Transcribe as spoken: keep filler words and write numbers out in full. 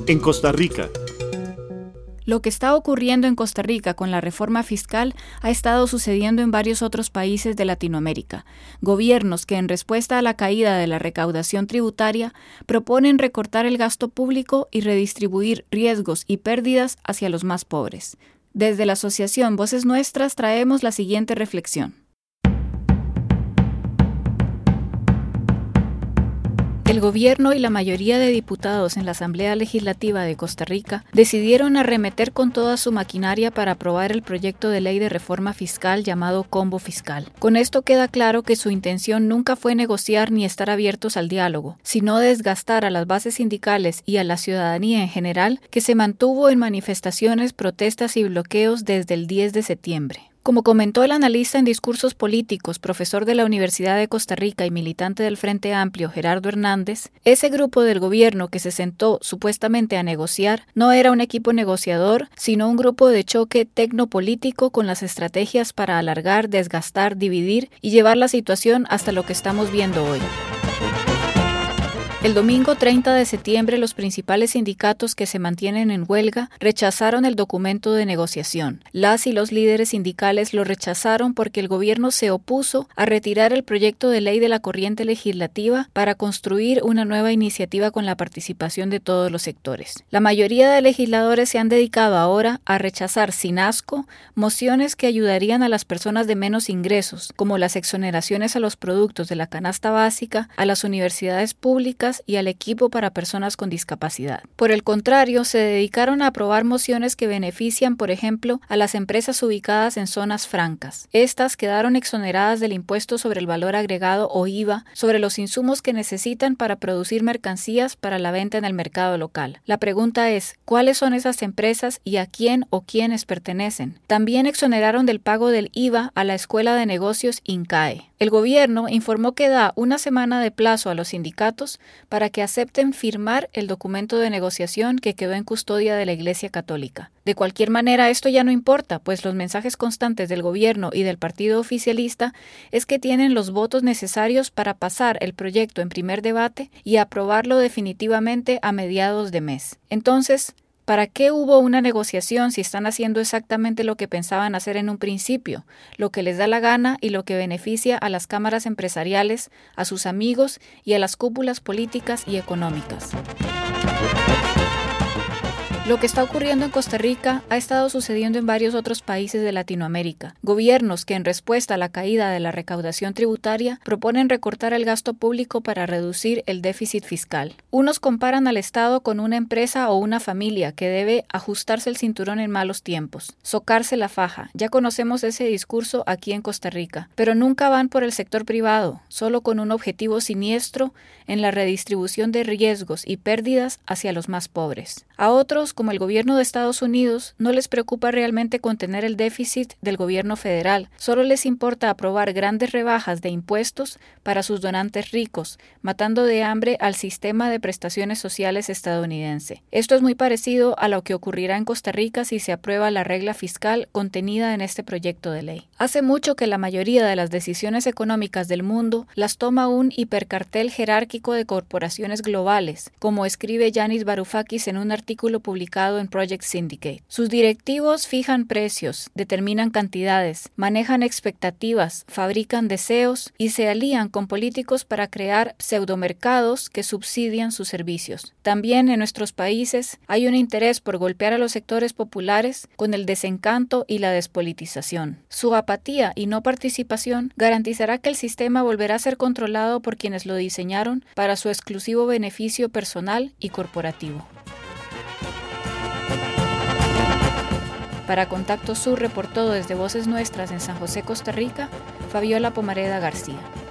En Costa Rica. Lo que está ocurriendo en Costa Rica con la reforma fiscal ha estado sucediendo en varios otros países de Latinoamérica. Gobiernos que, en respuesta a la caída de la recaudación tributaria, proponen recortar el gasto público y redistribuir riesgos y pérdidas hacia los más pobres. Desde la Asociación Voces Nuestras traemos la siguiente reflexión. El gobierno y la mayoría de diputados en la Asamblea Legislativa de Costa Rica decidieron arremeter con toda su maquinaria para aprobar el proyecto de ley de reforma fiscal llamado Combo Fiscal. Con esto queda claro que su intención nunca fue negociar ni estar abiertos al diálogo, sino desgastar a las bases sindicales y a la ciudadanía en general, que se mantuvo en manifestaciones, protestas y bloqueos desde el diez de septiembre. Como comentó el analista en discursos políticos, profesor de la Universidad de Costa Rica y militante del Frente Amplio, Gerardo Hernández, ese grupo del gobierno que se sentó supuestamente a negociar no era un equipo negociador, sino un grupo de choque tecnopolítico con las estrategias para alargar, desgastar, dividir y llevar la situación hasta lo que estamos viendo hoy. El domingo treinta de septiembre, los principales sindicatos que se mantienen en huelga rechazaron el documento de negociación. Las y los líderes sindicales lo rechazaron porque el gobierno se opuso a retirar el proyecto de ley de la corriente legislativa para construir una nueva iniciativa con la participación de todos los sectores. La mayoría de legisladores se han dedicado ahora a rechazar sin asco mociones que ayudarían a las personas de menos ingresos, como las exoneraciones a los productos de la canasta básica, a las universidades públicas y al equipo para personas con discapacidad. Por el contrario, se dedicaron a aprobar mociones que benefician, por ejemplo, a las empresas ubicadas en zonas francas. Estas quedaron exoneradas del impuesto sobre el valor agregado o I V A sobre los insumos que necesitan para producir mercancías para la venta en el mercado local. La pregunta es, ¿cuáles son esas empresas y a quién o quiénes pertenecen? También exoneraron del pago del I V A a la Escuela de Negocios INCAE. El gobierno informó que da una semana de plazo a los sindicatos para que acepten firmar el documento de negociación que quedó en custodia de la Iglesia Católica. De cualquier manera, esto ya no importa, pues los mensajes constantes del gobierno y del partido oficialista es que tienen los votos necesarios para pasar el proyecto en primer debate y aprobarlo definitivamente a mediados de mes. Entonces, ¿para qué hubo una negociación si están haciendo exactamente lo que pensaban hacer en un principio, lo que les da la gana y lo que beneficia a las cámaras empresariales, a sus amigos y a las cúpulas políticas y económicas? Lo que está ocurriendo en Costa Rica ha estado sucediendo en varios otros países de Latinoamérica. Gobiernos que, en respuesta a la caída de la recaudación tributaria, proponen recortar el gasto público para reducir el déficit fiscal. Unos comparan al Estado con una empresa o una familia que debe ajustarse el cinturón en malos tiempos, socarse la faja. Ya conocemos ese discurso aquí en Costa Rica, pero nunca van por el sector privado, solo con un objetivo siniestro en la redistribución de riesgos y pérdidas hacia los más pobres. A otros, como el gobierno de Estados Unidos, no les preocupa realmente contener el déficit del gobierno federal, solo les importa aprobar grandes rebajas de impuestos para sus donantes ricos, matando de hambre al sistema de prestaciones sociales estadounidense. Esto es muy parecido a lo que ocurrirá en Costa Rica si se aprueba la regla fiscal contenida en este proyecto de ley. Hace mucho que la mayoría de las decisiones económicas del mundo las toma un hipercartel jerárquico de corporaciones globales, como escribe Yanis Varoufakis en un artículo publicado en Project Syndicate. Sus directivos fijan precios, determinan cantidades, manejan expectativas, fabrican deseos y se alían con políticos para crear pseudomercados que subsidian sus servicios. También en nuestros países hay un interés por golpear a los sectores populares con el desencanto y la despolitización. Su apatía y no participación garantizará que el sistema volverá a ser controlado por quienes lo diseñaron para su exclusivo beneficio personal y corporativo. Para Contacto Sur reportó desde Voces Nuestras en San José, Costa Rica, Fabiola Pomareda García.